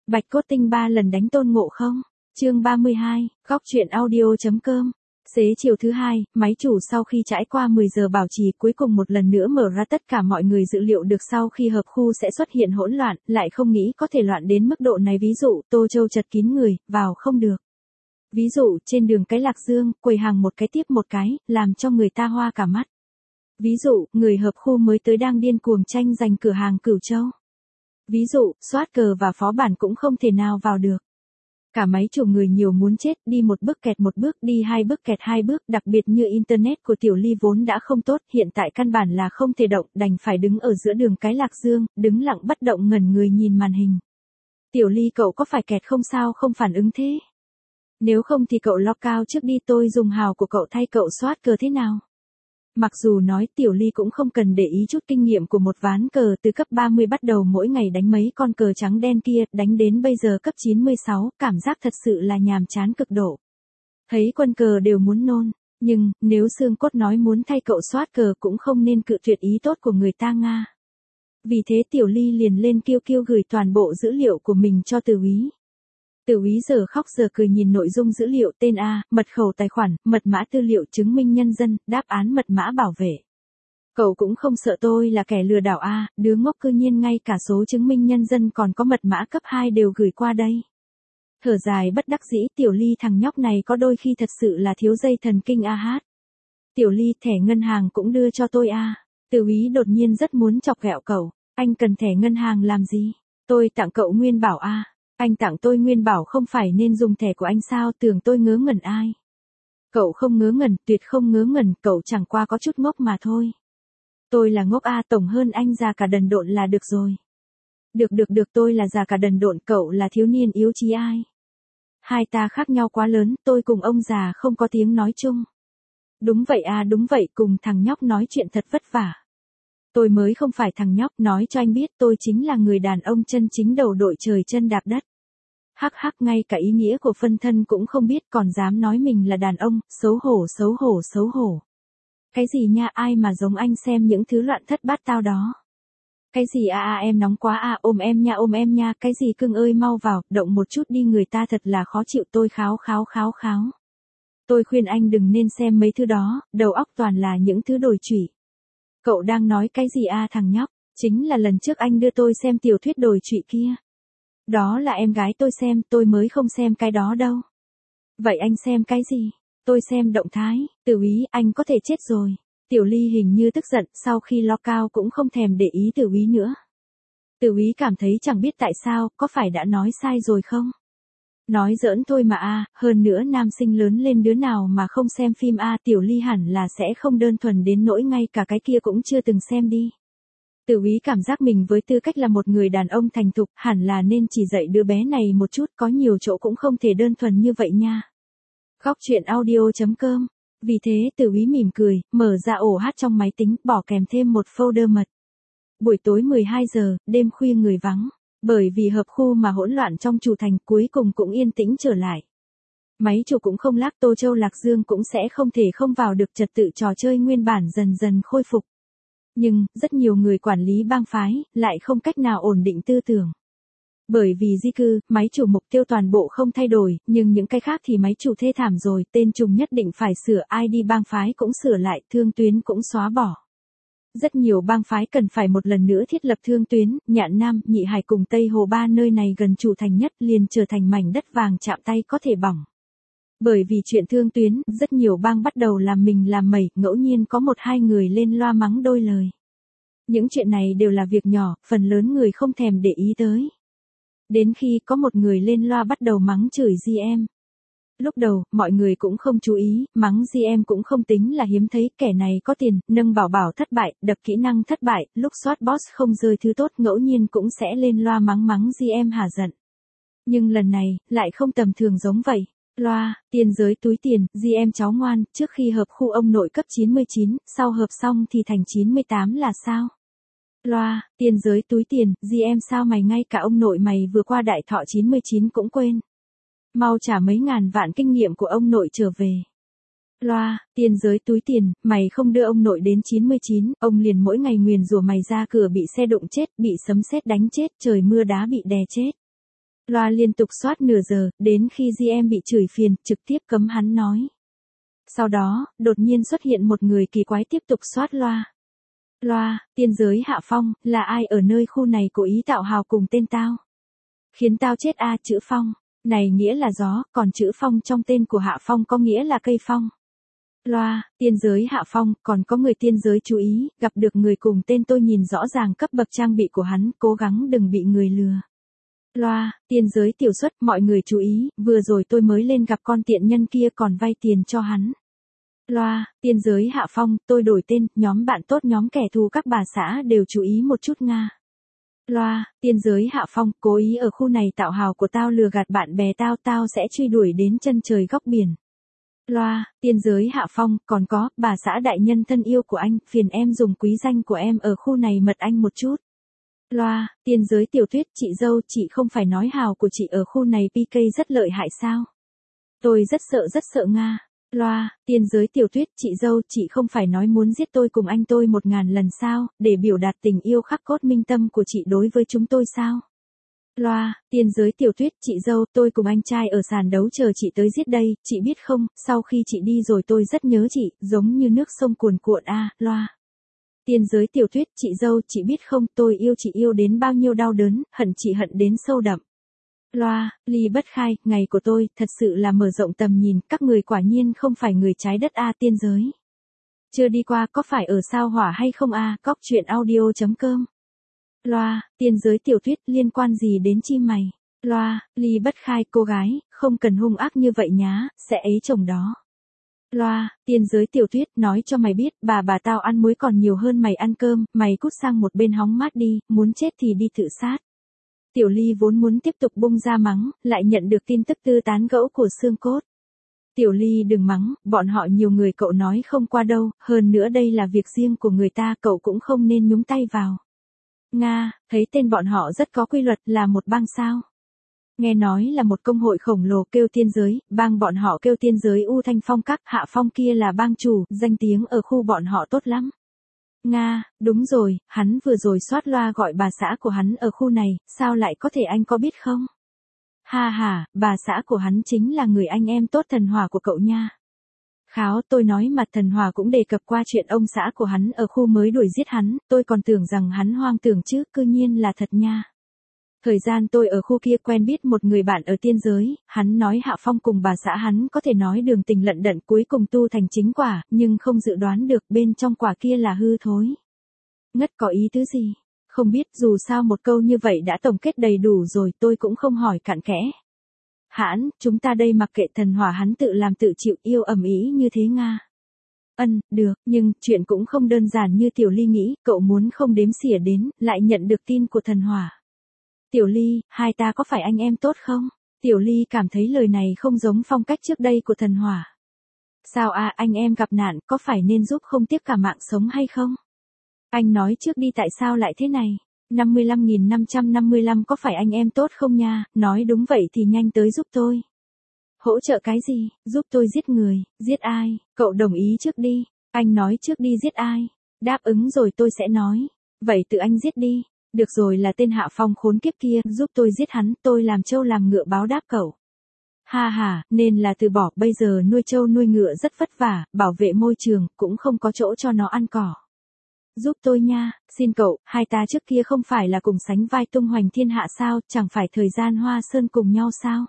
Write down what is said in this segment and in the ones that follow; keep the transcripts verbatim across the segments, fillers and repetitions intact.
Bạch Cốt Tinh ba lần đánh Tôn Ngộ Không. Chương ba mươi hai, góc truyện audio.com. Xế chiều thứ hai, máy chủ sau khi trải qua mười giờ bảo trì cuối cùng một lần nữa mở ra tất cả mọi người dự liệu được sau khi hợp khu sẽ xuất hiện hỗn loạn, lại không nghĩ có thể loạn đến mức độ này. Ví dụ, Tô Châu chật kín người, vào không được. Ví dụ, trên đường cái Lạc Dương, quầy hàng một cái tiếp một cái, làm cho người ta hoa cả mắt. Ví dụ, người hợp khu mới tới đang điên cuồng tranh giành cửa hàng Cửu Châu. Ví dụ, soát cờ và phó bản cũng không thể nào vào được. Cả máy chủ người nhiều muốn chết, đi một bước kẹt một bước, đi hai bước kẹt hai bước, đặc biệt như internet của Tiểu Ly vốn đã không tốt, hiện tại căn bản là không thể động, đành phải đứng ở giữa đường cái Lạc Dương, đứng lặng bất động ngẩn người nhìn màn hình. Tiểu Ly cậu có phải kẹt không sao không phản ứng thế? Nếu không thì cậu log out trước đi, tôi dùng hào của cậu thay cậu soát cờ thế nào? Mặc dù nói Tiểu Ly cũng không cần để ý chút kinh nghiệm của một ván cờ từ cấp ba mươi bắt đầu mỗi ngày đánh mấy con cờ trắng đen kia, đánh đến bây giờ cấp chín mươi sáu, cảm giác thật sự là nhàm chán cực độ. Thấy quân cờ đều muốn nôn, nhưng, nếu xương cốt nói muốn thay cậu soát cờ cũng không nên cự tuyệt ý tốt của người ta Nga. Vì thế Tiểu Ly liền lên kêu kêu gửi toàn bộ dữ liệu của mình cho Từ Úy. Từ Úy giờ khóc giờ cười nhìn nội dung dữ liệu, tên A, mật khẩu tài khoản, mật mã tư liệu chứng minh nhân dân, đáp án mật mã bảo vệ. Cậu cũng không sợ tôi là kẻ lừa đảo A, đứa ngốc cư nhiên ngay cả số chứng minh nhân dân còn có mật mã cấp hai đều gửi qua đây. Thở dài bất đắc dĩ, Tiểu Ly thằng nhóc này có đôi khi thật sự là thiếu dây thần kinh A hát. Tiểu Ly, thẻ ngân hàng cũng đưa cho tôi A. Từ Úy đột nhiên rất muốn chọc ghẹo cậu, anh cần thẻ ngân hàng làm gì? Tôi tặng cậu nguyên bảo A. Anh tặng tôi nguyên bảo không phải nên dùng thẻ của anh sao, tưởng tôi ngớ ngẩn ai. Cậu không ngớ ngẩn, tuyệt không ngớ ngẩn, cậu chẳng qua có chút ngốc mà thôi. Tôi là ngốc A, tổng hơn anh già cả đần độn là được rồi. Được được được, tôi là già cả đần độn, cậu là thiếu niên yếu trí ai. Hai ta khác nhau quá lớn, tôi cùng ông già không có tiếng nói chung. Đúng vậy A, đúng vậy, cùng thằng nhóc nói chuyện thật vất vả. Tôi mới không phải thằng nhóc, nói cho anh biết tôi chính là người đàn ông chân chính đầu đội trời chân đạp đất. Hắc hắc, ngay cả ý nghĩa của phân thân cũng không biết còn dám nói mình là đàn ông, xấu hổ xấu hổ xấu hổ. Cái gì nha, ai mà giống anh xem những thứ loạn thất bát tao đó. Cái gì a a em nóng quá a, ôm em nha ôm em nha, cái gì cưng ơi mau vào, động một chút đi, người ta thật là khó chịu, tôi kháo kháo kháo kháo. Tôi khuyên anh đừng nên xem mấy thứ đó, đầu óc toàn là những thứ đồi trụy. Cậu đang nói cái gì a thằng nhóc, chính là lần trước anh đưa tôi xem tiểu thuyết đồi trụy kia. Đó là em gái tôi xem, tôi mới không xem cái đó đâu. Vậy anh xem cái gì? Tôi xem động thái. Từ Úy, anh có thể chết rồi. Tiểu Ly hình như tức giận, sau khi lo cao cũng không thèm để ý Từ Úy nữa. Từ Úy cảm thấy chẳng biết tại sao, có phải đã nói sai rồi không? Nói giỡn thôi mà a, hơn nữa nam sinh lớn lên đứa nào mà không xem phim a, Tiểu Ly hẳn là sẽ không đơn thuần đến nỗi ngay cả cái kia cũng chưa từng xem đi. Từ Úy cảm giác mình với tư cách là một người đàn ông thành thục, hẳn là nên chỉ dạy đứa bé này một chút, có nhiều chỗ cũng không thể đơn thuần như vậy nha. Góc truyện audio.com. Vì thế Từ Úy mỉm cười, mở ra ổ hát trong máy tính, bỏ kèm thêm một folder mật. Buổi tối mười hai giờ, đêm khuya người vắng. Bởi vì hợp khu mà hỗn loạn trong chủ thành cuối cùng cũng yên tĩnh trở lại. Máy chủ cũng không lác, Tô Châu Lạc Dương cũng sẽ không thể không vào được, trật tự trò chơi nguyên bản dần dần khôi phục. Nhưng, rất nhiều người quản lý bang phái, lại không cách nào ổn định tư tưởng. Bởi vì di cư, máy chủ mục tiêu toàn bộ không thay đổi, nhưng những cái khác thì máy chủ thê thảm rồi, tên trùng nhất định phải sửa, i đê bang phái cũng sửa lại, thương tuyến cũng xóa bỏ. Rất nhiều bang phái cần phải một lần nữa thiết lập thương tuyến, Nhạn Nam, Nhị Hải cùng Tây Hồ ba nơi này gần chủ thành nhất liền trở thành mảnh đất vàng chạm tay có thể bỏng. Bởi vì chuyện thương tuyến, rất nhiều bang bắt đầu làm mình làm mẩy, ngẫu nhiên có một hai người lên loa mắng đôi lời. Những chuyện này đều là việc nhỏ, phần lớn người không thèm để ý tới. Đến khi có một người lên loa bắt đầu mắng chửi giê em. Lúc đầu, mọi người cũng không chú ý, mắng giê em cũng không tính là hiếm thấy, kẻ này có tiền, nâng bảo bảo thất bại, đập kỹ năng thất bại, lúc soát boss không rơi thứ tốt, ngẫu nhiên cũng sẽ lên loa mắng mắng giê em hả giận. Nhưng lần này, lại không tầm thường giống vậy. Loa, tiền giới túi tiền, giê em cháu ngoan, trước khi hợp khu ông nội cấp chín mươi chín, sau hợp xong thì thành chín mươi tám là sao? Loa, tiền giới túi tiền, giê em sao mày ngay cả ông nội mày vừa qua đại thọ chín mươi chín cũng quên. Mau trả mấy ngàn vạn kinh nghiệm của ông nội trở về. Loa, tiền giới túi tiền, mày không đưa ông nội đến chín mươi chín, ông liền mỗi ngày nguyền rủa mày ra cửa bị xe đụng chết, bị sấm sét đánh chết, trời mưa đá bị đè chết. Loa liên tục soát nửa giờ, đến khi giê em bị chửi phiền, trực tiếp cấm hắn nói. Sau đó, đột nhiên xuất hiện một người kỳ quái tiếp tục soát loa. Loa, tiên giới Hạ Phong, là ai ở nơi khu này cố ý tạo hào cùng tên tao? Khiến tao chết a, chữ Phong. Này nghĩa là gió, còn chữ Phong trong tên của Hạ Phong có nghĩa là cây phong. Loa, tiên giới Hạ Phong, còn có người tiên giới chú ý, gặp được người cùng tên tôi nhìn rõ ràng cấp bậc trang bị của hắn, cố gắng đừng bị người lừa. Loa, tiên giới tiểu xuất, mọi người chú ý, vừa rồi tôi mới lên gặp con tiện nhân kia còn vay tiền cho hắn. Loa, tiên giới Hạ Phong, tôi đổi tên, nhóm bạn tốt nhóm kẻ thù các bà xã đều chú ý một chút Nga. Loa, tiên giới Hạ Phong, cố ý ở khu này tạo hào của tao lừa gạt bạn bè tao, tao sẽ truy đuổi đến chân trời góc biển. Loa, tiên giới Hạ Phong, còn có, bà xã đại nhân thân yêu của anh, phiền em dùng quý danh của em ở khu này mật anh một chút. Loa, tiên giới Tiểu Tuyết, chị dâu, chị không phải nói hào của chị ở khu này pê ca rất lợi hại sao? Tôi rất sợ rất sợ Nga. Loa, tiên giới Tiểu Tuyết, chị dâu, chị không phải nói muốn giết tôi cùng anh tôi một ngàn lần sao, để biểu đạt tình yêu khắc cốt minh tâm của chị đối với chúng tôi sao? Loa, tiên giới Tiểu Tuyết, chị dâu, tôi cùng anh trai ở sàn đấu chờ chị tới giết đây, chị biết không, sau khi chị đi rồi tôi rất nhớ chị, giống như nước sông cuồn cuộn a, à, Loa. Tiên giới Tiểu Tuyết, chị dâu, chị biết không, tôi yêu chị yêu đến bao nhiêu đau đớn, hận chị hận đến sâu đậm. Loa, ly bất khai, ngày của tôi, thật sự là mở rộng tầm nhìn, các người quả nhiên không phải người trái đất a, tiên giới. Chưa đi qua, có phải ở sao hỏa hay không a, cóc truyện audio chấm com. Loa, tiên giới Tiểu Tuyết, liên quan gì đến chim mày? Loa, ly bất khai, cô gái, không cần hung ác như vậy nhá, sẽ ấy chồng đó. Loa, tiên giới Tiểu Tuyết, nói cho mày biết, bà bà tao ăn muối còn nhiều hơn mày ăn cơm, mày cút sang một bên hóng mát đi, muốn chết thì đi tự sát. Tiểu Ly vốn muốn tiếp tục bung ra mắng, lại nhận được tin tức tư tán gẫu của xương cốt. Tiểu Ly đừng mắng, bọn họ nhiều người cậu nói không qua đâu, hơn nữa đây là việc riêng của người ta, cậu cũng không nên nhúng tay vào. Nga, thấy tên bọn họ rất có quy luật, là một bang sao? Nghe nói là một công hội khổng lồ kêu tiên giới, bang bọn họ kêu tiên giới U Thanh Phong các, Hạ Phong kia là bang chủ, danh tiếng ở khu bọn họ tốt lắm. Nga, đúng rồi, hắn vừa rồi soát loa gọi bà xã của hắn ở khu này, sao lại có thể anh có biết không? Ha ha, bà xã của hắn chính là người anh em tốt Thần Hỏa của cậu nha. Kháo, tôi nói mà Thần Hỏa cũng đề cập qua chuyện ông xã của hắn ở khu mới đuổi giết hắn, tôi còn tưởng rằng hắn hoang tưởng chứ, cư nhiên là thật nha. Thời gian tôi ở khu kia quen biết một người bạn ở tiên giới, hắn nói Hạ Phong cùng bà xã hắn có thể nói đường tình lận đận cuối cùng tu thành chính quả, nhưng không dự đoán được bên trong quả kia là hư thối. Ngất có ý tứ gì? Không biết, dù sao một câu như vậy đã tổng kết đầy đủ rồi, tôi cũng không hỏi cặn kẽ. Hãn, chúng ta đây mặc kệ Thần Hỏa hắn tự làm tự chịu, yêu ầm ĩ như thế Nga. Ân, được, nhưng chuyện cũng không đơn giản như Tiểu Ly nghĩ, cậu muốn không đếm xỉa đến, lại nhận được tin của Thần Hỏa. Tiểu Ly, hai ta có phải anh em tốt không? Tiểu Ly cảm thấy lời này không giống phong cách trước đây của Thần Hỏa. Sao à, anh em gặp nạn, có phải nên giúp không tiếc cả mạng sống hay không? Anh nói trước đi, tại sao lại thế này? năm mươi lăm nghìn năm trăm năm mươi lăm có phải anh em tốt không nha? Nói đúng vậy thì nhanh tới giúp tôi. Hỗ trợ cái gì? Giúp tôi giết người, giết ai? Cậu đồng ý trước đi. Anh nói trước đi, giết ai? Đáp ứng rồi tôi sẽ nói. Vậy tự anh giết đi. Được rồi, là tên Hạ Phong khốn kiếp kia, giúp tôi giết hắn, tôi làm trâu làm ngựa báo đáp cậu. Ha ha, nên là từ bỏ, bây giờ nuôi trâu nuôi ngựa rất vất vả, bảo vệ môi trường, cũng không có chỗ cho nó ăn cỏ. Giúp tôi nha, xin cậu, hai ta trước kia không phải là cùng sánh vai tung hoành thiên hạ sao, chẳng phải thời gian hoa sơn cùng nhau sao?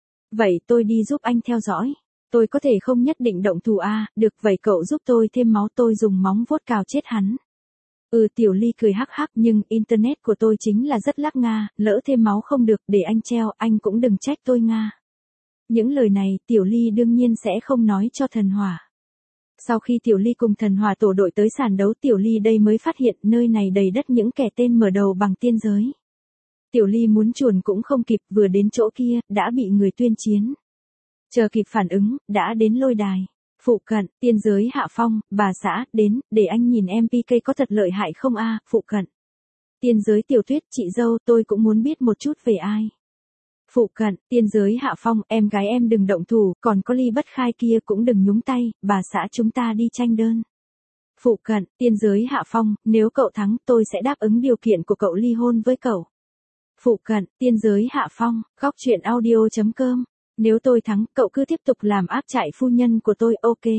Vậy tôi đi giúp anh theo dõi. Tôi có thể không nhất định động thủ a, à, được vậy cậu giúp tôi thêm máu, tôi dùng móng vuốt cào chết hắn. Ừ, Tiểu Ly cười hắc hắc, nhưng internet của tôi chính là rất lắc Nga, lỡ thêm máu không được, để anh treo, anh cũng đừng trách tôi Nga. Những lời này, Tiểu Ly đương nhiên sẽ không nói cho Thần Hỏa. Sau khi Tiểu Ly cùng Thần Hỏa tổ đội tới sàn đấu, Tiểu Ly đây mới phát hiện nơi này đầy đất những kẻ tên mở đầu bằng tiên giới. Tiểu Ly muốn chuồn cũng không kịp, vừa đến chỗ kia, đã bị người tuyên chiến. Chờ kịp phản ứng, đã đến lôi đài. Phụ cận, tiên giới Hạ Phong, bà xã, đến, để anh nhìn em pê ca có thật lợi hại không a, phụ cận. Tiên giới Tiểu Tuyết, chị dâu, tôi cũng muốn biết một chút về ai. Phụ cận, tiên giới Hạ Phong, em gái em đừng động thủ, còn có Ly bất khai kia cũng đừng nhúng tay, bà xã chúng ta đi tranh đơn. Phụ cận, tiên giới Hạ Phong, nếu cậu thắng tôi sẽ đáp ứng điều kiện của cậu ly hôn với cậu. Phụ cận, tiên giới hạ phong, góc truyện audio.com. Nếu tôi thắng, cậu cứ tiếp tục làm áp trại phu nhân của tôi, ok.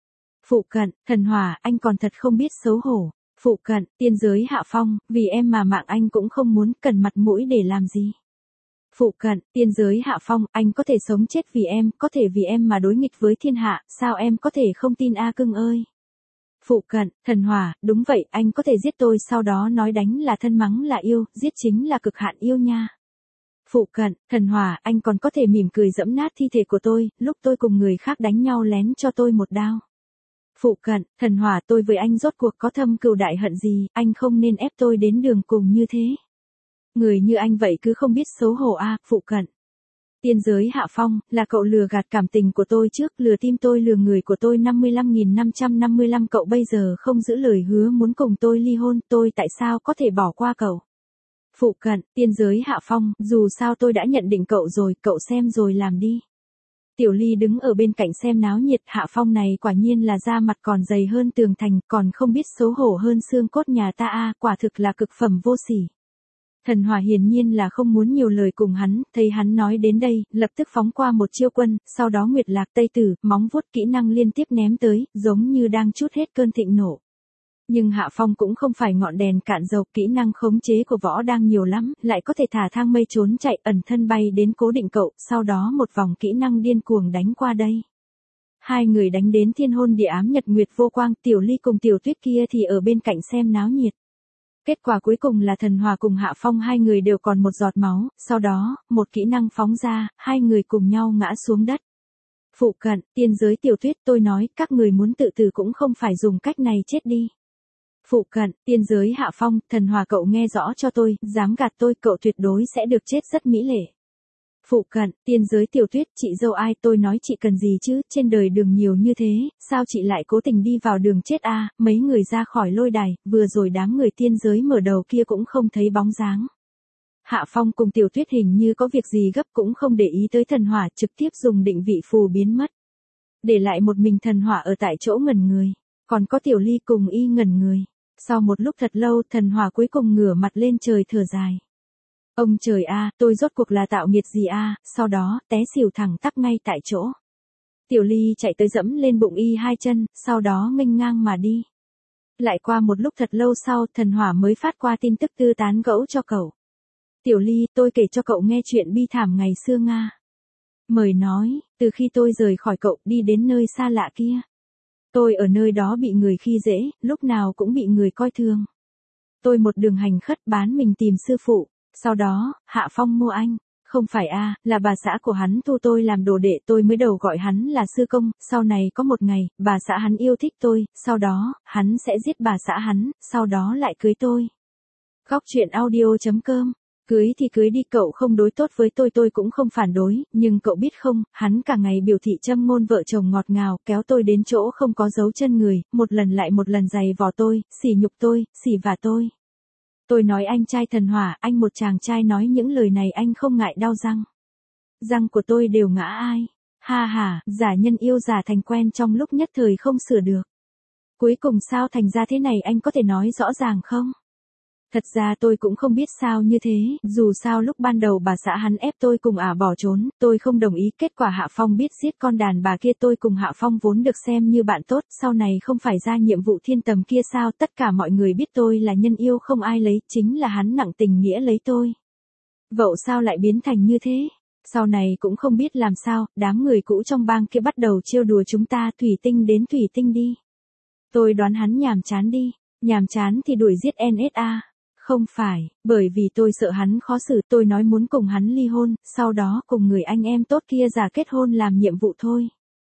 Phụ cận, thần hỏa, anh còn thật không biết xấu hổ. Phụ cận, tiên giới hạ phong, vì em mà mạng anh cũng không muốn, cần mặt mũi để làm gì. Phụ cận, tiên giới hạ phong, anh có thể sống chết vì em, có thể vì em mà đối nghịch với thiên hạ, sao em có thể không tin a cưng ơi. Phụ cận, thần hỏa, đúng vậy, anh có thể giết tôi sau đó nói đánh là thân mắng là yêu, giết chính là cực hạn yêu nha. Phụ cận, thần hỏa, anh còn có thể mỉm cười giẫm nát thi thể của tôi, lúc tôi cùng người khác đánh nhau lén cho tôi một đao. Phụ cận, thần hỏa, tôi với anh rốt cuộc có thâm cừu đại hận gì, anh không nên ép tôi đến đường cùng như thế. Người như anh vậy cứ không biết xấu hổ a. Phụ cận. Tiên giới hạ phong, là cậu lừa gạt cảm tình của tôi trước, lừa tim tôi, lừa người của tôi năm mươi lăm nghìn năm trăm năm mươi lăm, cậu bây giờ không giữ lời hứa muốn cùng tôi ly hôn, tôi tại sao có thể bỏ qua cậu. Phụ cận, tiên giới hạ phong, dù sao tôi đã nhận định cậu rồi, cậu xem rồi làm đi. Tiểu Ly đứng ở bên cạnh xem náo nhiệt, hạ phong này quả nhiên là da mặt còn dày hơn tường thành, còn không biết xấu hổ hơn xương cốt nhà ta a, quả thực là cực phẩm vô sỉ. Thần hỏa hiển nhiên là không muốn nhiều lời cùng hắn, thấy hắn nói đến đây, lập tức phóng qua một chiêu quân, sau đó nguyệt lạc tây tử, móng vuốt kỹ năng liên tiếp ném tới, giống như đang trút hết cơn thịnh nộ. Nhưng Hạ Phong cũng không phải ngọn đèn cạn dầu, kỹ năng khống chế của võ đang nhiều lắm, lại có thể thả thang mây trốn chạy, ẩn thân bay đến cố định cậu, sau đó một vòng kỹ năng điên cuồng đánh qua đây. Hai người đánh đến thiên hôn địa ám nhật nguyệt vô quang, Tiểu Ly cùng Tiểu Tuyết kia thì ở bên cạnh xem náo nhiệt. Kết quả cuối cùng là thần hỏa cùng Hạ Phong hai người đều còn một giọt máu, sau đó, một kỹ năng phóng ra, hai người cùng nhau ngã xuống đất. Phụ cận, tiên giới Tiểu Tuyết, tôi nói, các người muốn tự tử cũng không phải dùng cách này, chết đi. Phụ cận, tiên giới Hạ Phong, thần hỏa, cậu nghe rõ cho tôi, dám gạt tôi, cậu tuyệt đối sẽ được chết rất mỹ lệ. Phụ cận, tiên giới Tiểu Tuyết, chị dâu ai, tôi nói chị cần gì chứ, trên đời đường nhiều như thế, sao chị lại cố tình đi vào đường chết a? Mấy người ra khỏi lôi đài, vừa rồi đám người tiên giới mở đầu kia cũng không thấy bóng dáng. Hạ Phong cùng Tiểu Tuyết hình như có việc gì gấp cũng không để ý tới thần hỏa, trực tiếp dùng định vị phù biến mất. Để lại một mình thần hỏa ở tại chỗ ngẩn người, còn có Tiểu Ly cùng y ngẩn người. Sau một lúc thật lâu, thần hỏa cuối cùng ngửa mặt lên trời thở dài. Ông trời a, tôi rốt cuộc là tạo nghiệt gì a, sau đó, té xỉu thẳng tắp ngay tại chỗ. Tiểu Ly chạy tới dẫm lên bụng y hai chân, sau đó nghênh ngang mà đi. Lại qua một lúc thật lâu sau, thần hỏa mới phát qua tin tức tư tán gẫu cho cậu. Tiểu Ly, tôi kể cho cậu nghe chuyện bi thảm ngày xưa Nga. Mời nói, từ khi tôi rời khỏi cậu đi đến nơi xa lạ kia. Tôi ở nơi đó bị người khi dễ, lúc nào cũng bị người coi thường. Tôi một đường hành khất bán mình tìm sư phụ. Sau đó, Hạ Phong mua anh. Không phải a, là bà xã của hắn thu tôi làm đồ đệ, tôi mới đầu gọi hắn là sư công, sau này có một ngày, bà xã hắn yêu thích tôi, sau đó, hắn sẽ giết bà xã hắn, sau đó lại cưới tôi. Góc truyện audio.com. Cưới thì cưới đi, cậu không đối tốt với tôi tôi cũng không phản đối, nhưng cậu biết không, hắn cả ngày biểu thị châm ngôn vợ chồng ngọt ngào, kéo tôi đến chỗ không có dấu chân người, một lần lại một lần giày vò tôi, sỉ nhục tôi, sỉ vả tôi. Tôi nói anh trai thần hỏa, anh một chàng trai nói những lời này anh không ngại đau răng. Răng của tôi đều ngã ai. Ha ha, giả nhân yêu giả thành quen trong lúc nhất thời không sửa được. Cuối cùng sao thành ra thế này anh có thể nói rõ ràng không? Thật ra tôi cũng không biết sao như thế, dù sao lúc ban đầu bà xã hắn ép tôi cùng ả bỏ trốn, tôi không đồng ý, kết quả Hạ Phong biết giết con đàn bà kia, tôi cùng Hạ Phong vốn được xem như bạn tốt, sau này không phải ra nhiệm vụ thiên tầm kia sao, tất cả mọi người biết tôi là nhân yêu không ai lấy, chính là hắn nặng tình nghĩa lấy tôi. Vậu sao lại biến thành như thế? Sau này cũng không biết làm sao, đám người cũ trong bang kia bắt đầu trêu đùa chúng ta, thủy tinh đến thủy tinh đi. Tôi đoán hắn nhàm chán đi, nhàm chán thì đuổi giết en ét a. Không phải, bởi vì tôi sợ hắn khó xử, tôi nói muốn cùng hắn ly hôn, sau đó cùng người anh em tốt kia giả kết hôn làm nhiệm vụ thôi.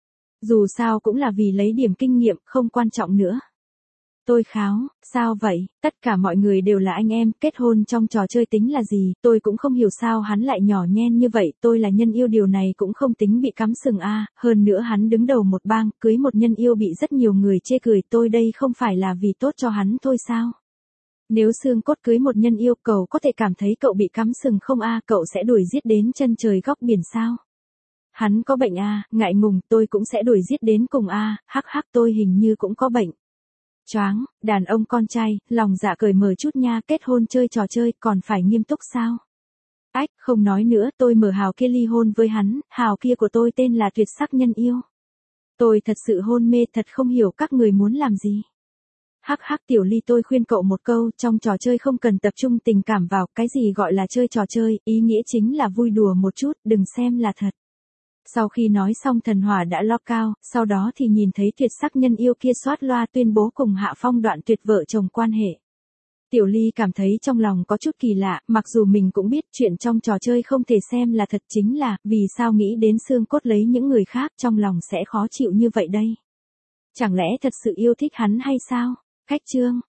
Dù sao cũng là vì lấy điểm kinh nghiệm, không quan trọng nữa. Tôi kháo, sao vậy, tất cả mọi người đều là anh em, kết hôn trong trò chơi tính là gì, tôi cũng không hiểu sao hắn lại nhỏ nhen như vậy, tôi là nhân yêu điều này cũng không tính bị cắm sừng a, hơn nữa hắn đứng đầu một bang, cưới một nhân yêu bị rất nhiều người chê cười, tôi đây không phải là vì tốt cho hắn thôi sao? Nếu xương cốt cưới một nhân yêu, cậu có thể cảm thấy cậu bị cắm sừng không a, cậu sẽ đuổi giết đến chân trời góc biển sao? Hắn có bệnh a, ngại ngùng, tôi cũng sẽ đuổi giết đến cùng a, hắc hắc, tôi hình như cũng có bệnh. Choáng, đàn ông con trai, lòng dạ cởi mở chút nha, kết hôn chơi trò chơi còn phải nghiêm túc sao? Ách, không nói nữa, tôi mở Hào kia ly hôn với hắn, Hào kia của tôi tên là Tuyệt Sắc Nhân Yêu. Tôi thật sự hôn mê, thật không hiểu các người muốn làm gì. Hắc hắc Tiểu Ly, tôi khuyên cậu một câu, trong trò chơi không cần tập trung tình cảm vào, cái gì gọi là chơi trò chơi, ý nghĩa chính là vui đùa một chút, đừng xem là thật. Sau khi nói xong Thần Hỏa đã lo cao, sau đó thì nhìn thấy Tuyệt Sắc Nhân Yêu kia xoát loa tuyên bố cùng Hạ Phong đoạn tuyệt vợ chồng quan hệ. Tiểu Ly cảm thấy trong lòng có chút kỳ lạ, mặc dù mình cũng biết chuyện trong trò chơi không thể xem là thật, chính là, vì sao nghĩ đến xương cốt lấy những người khác trong lòng sẽ khó chịu như vậy đây? Chẳng lẽ thật sự yêu thích hắn hay sao? Khách chương